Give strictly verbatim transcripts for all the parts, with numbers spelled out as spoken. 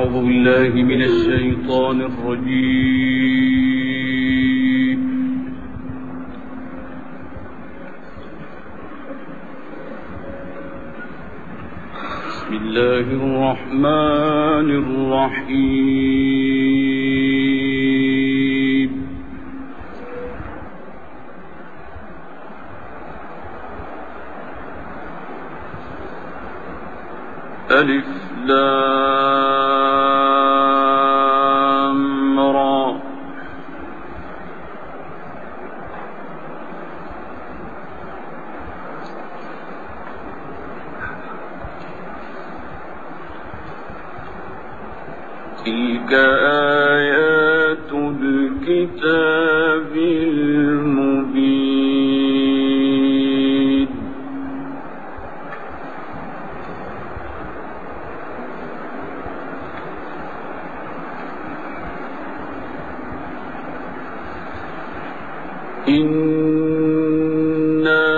أعوذ بالله من الشيطان الرجيم. بسم الله الرحمن الرحيم. ألف لام را. تلك آيات الكتاب المبين. إنا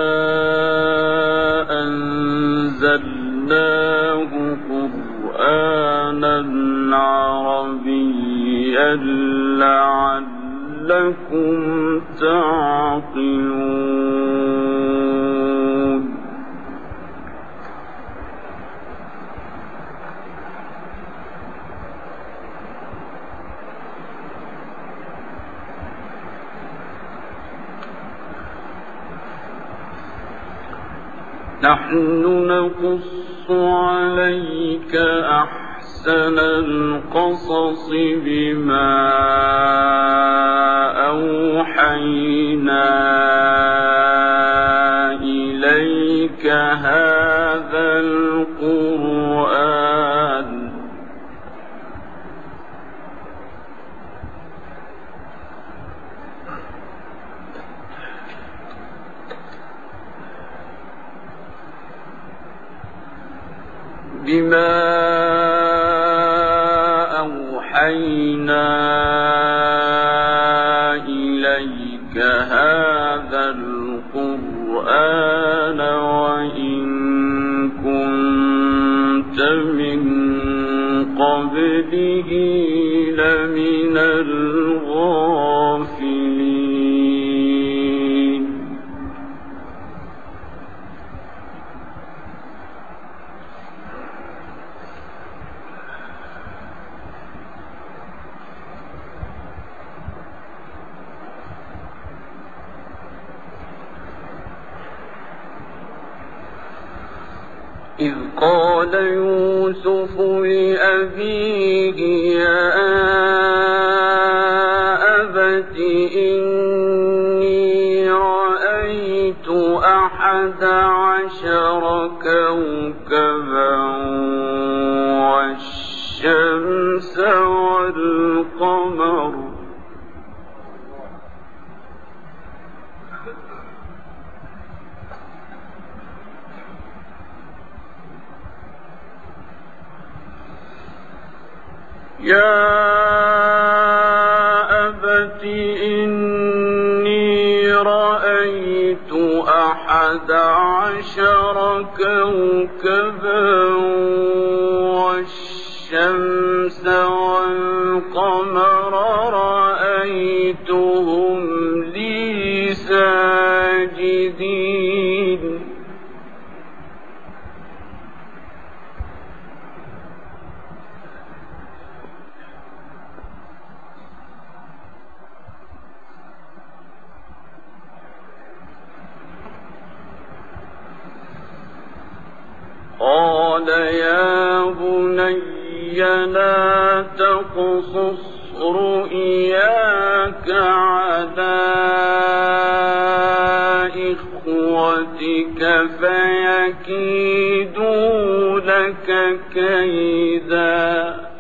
أنزلناه قرآنا عربيا لعلكم تعقلون. نحن نقص عليك أحسن القصص بما أوحينا إليك هذا القرآن بما أوحينا إليك هذا القرآن وإن كنت من قبله لمن الغافلين. إذ قال يوسف لأبيه يا أبت إني رأيت أحد عشر كوكبا والشمس والقمر يا أبت إني رأيت أحد عشر كوكبا والشمس والقمر رأيتهم لي ساجدين. قال يا بني لا تقصص رؤياك على إخوتك فيكيدوا لك كيدا.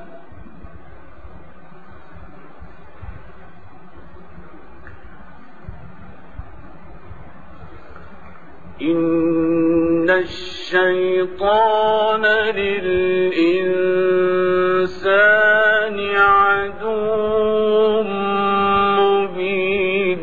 إن الشيطان للإنسان عدو مبين.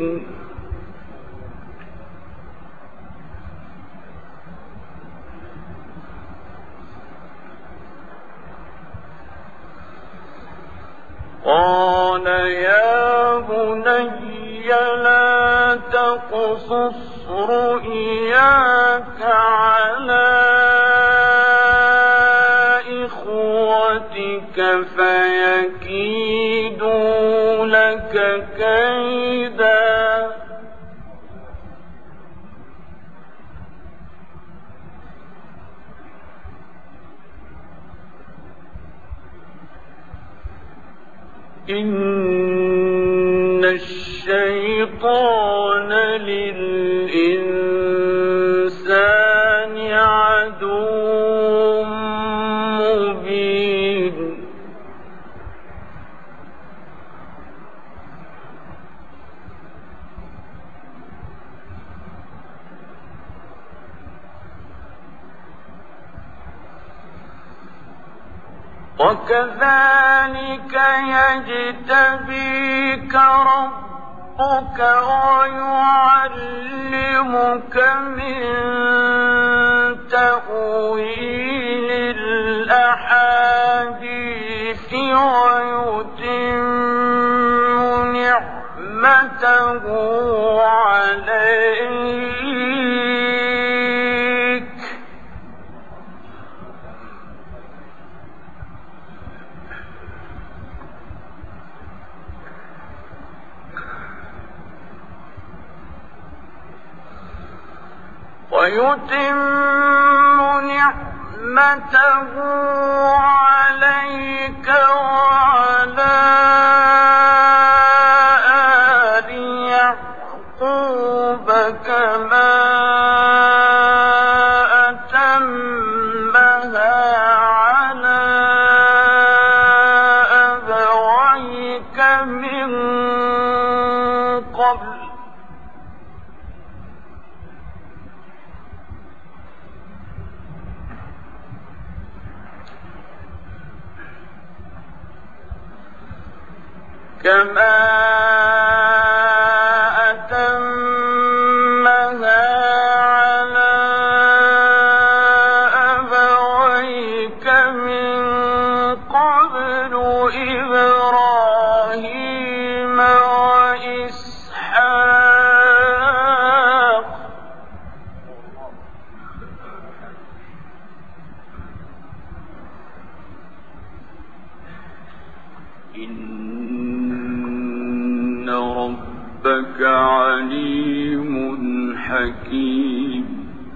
قال يا بني لا تقصص رؤياك على إخوتك فيكيدوا لك كيدا إن الشيطان للإنسان عدو مبين وكذلك يجتبيك ربك ويعلمك من تأويل الأحاديث ويتم نعمته عليك ويتم نعمته عليك وعلى آل يعقوب كما أتمها على أبويك من قبل كما أتمها على أبويك من قبل إبراهيم وإسحاق إن ربك عليم حكيم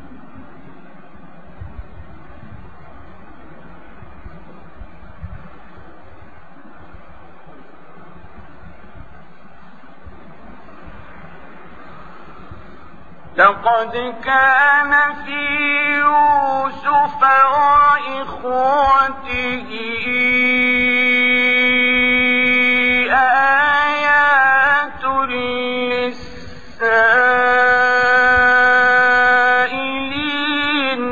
لقد كان في يوسف وإخوته آيات للسائلين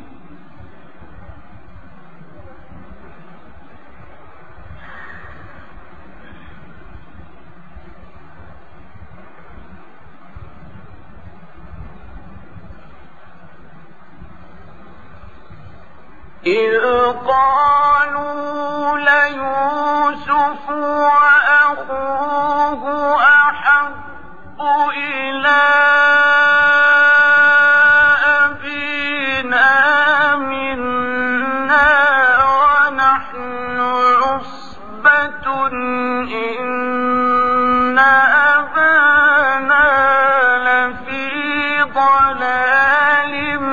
إذ قالوا ليوسف وأخوه أحب إلى أبينا منا ونحن عصبة إن أبانا لفي ضلال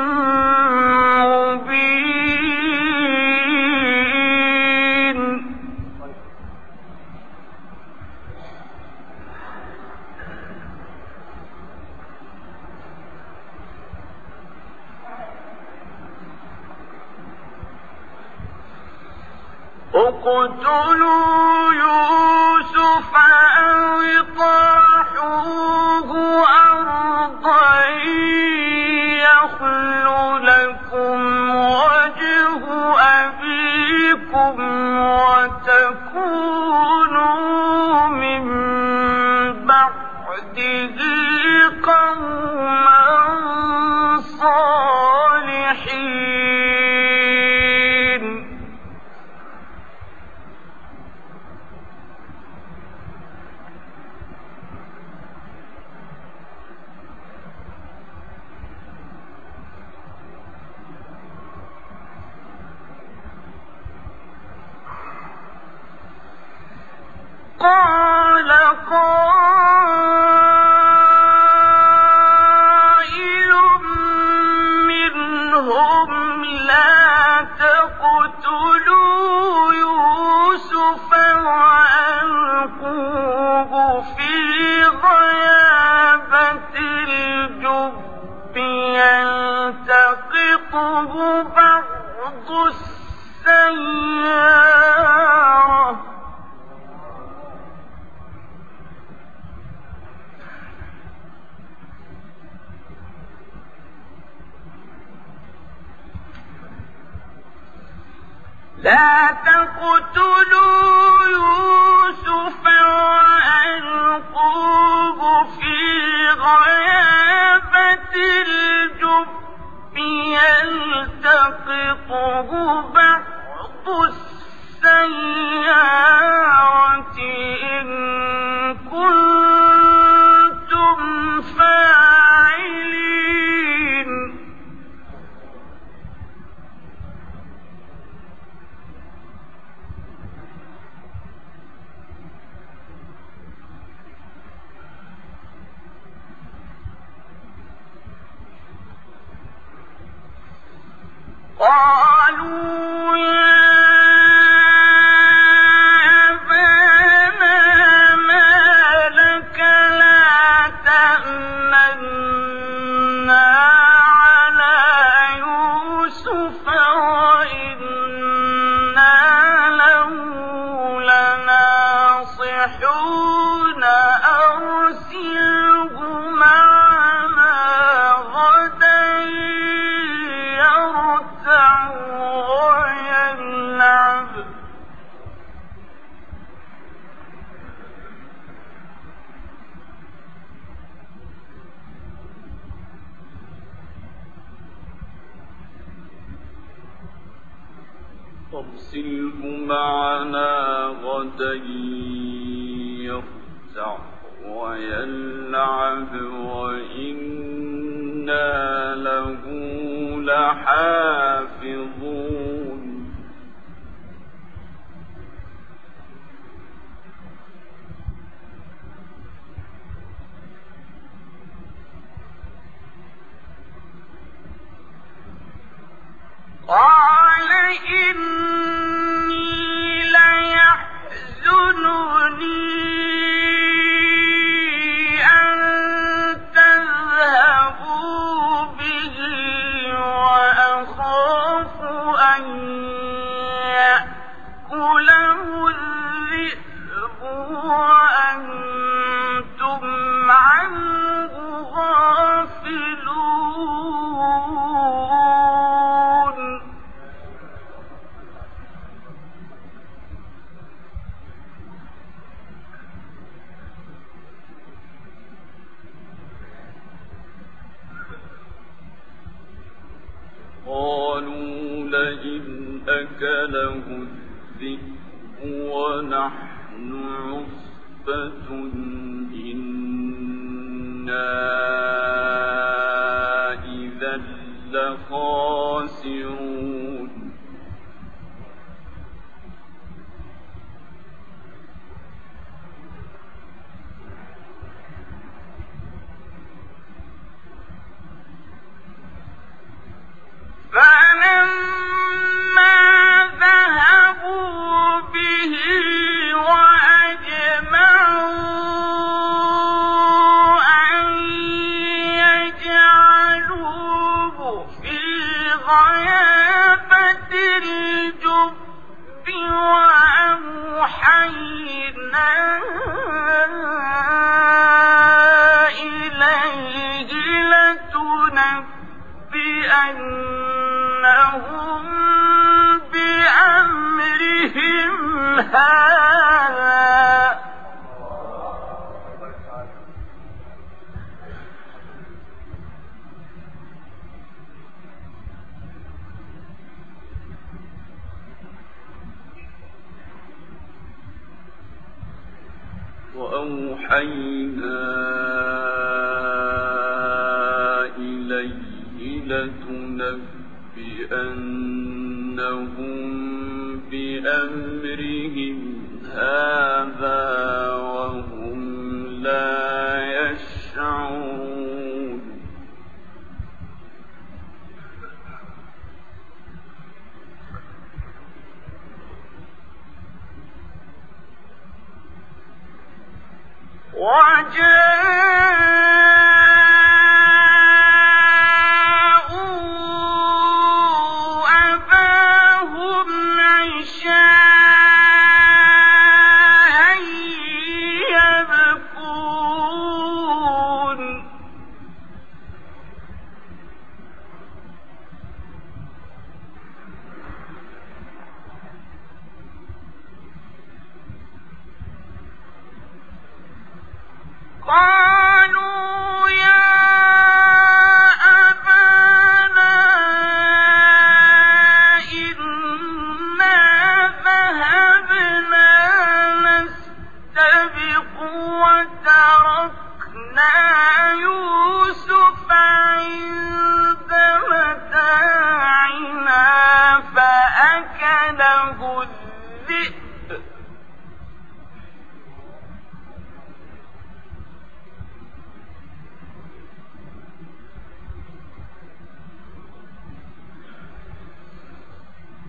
اقتلوا يوسف أو اطرحوه أرضا يخل لكم وجه أبيكم وتكونوا من بعده قوما صالحين بعض السيارة لا تقتلوا يوسف وألقوه في غيابة الجب يلتقطه بعض السيارة إن كنتم فاعلين قالوا يا أبانا ما لك لا تأمنا على يوسف وإنا له لناصحون أرسله معنا غدا يرتع ويلعب أرسله معنا غدا يرتع ويلعب وإنا له لحافظون قال إني ليحزنني أن تذهبوا به وأخاف أن يأكله الذئب وأنتم عنه غافلون قالوا لئن أكله الذئب ونحن عصبة إنا إذا لخاسرون فلما ذهبوا به وأجمعوا أن يجعلوه في غيابة الجب وأوحينا إليه لتنبئنهم بأمرهم هذا وأوحينا إليه لتنبئنهم بأمرهم هذا وهم لا يشعرون وجاءوا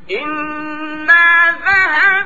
إن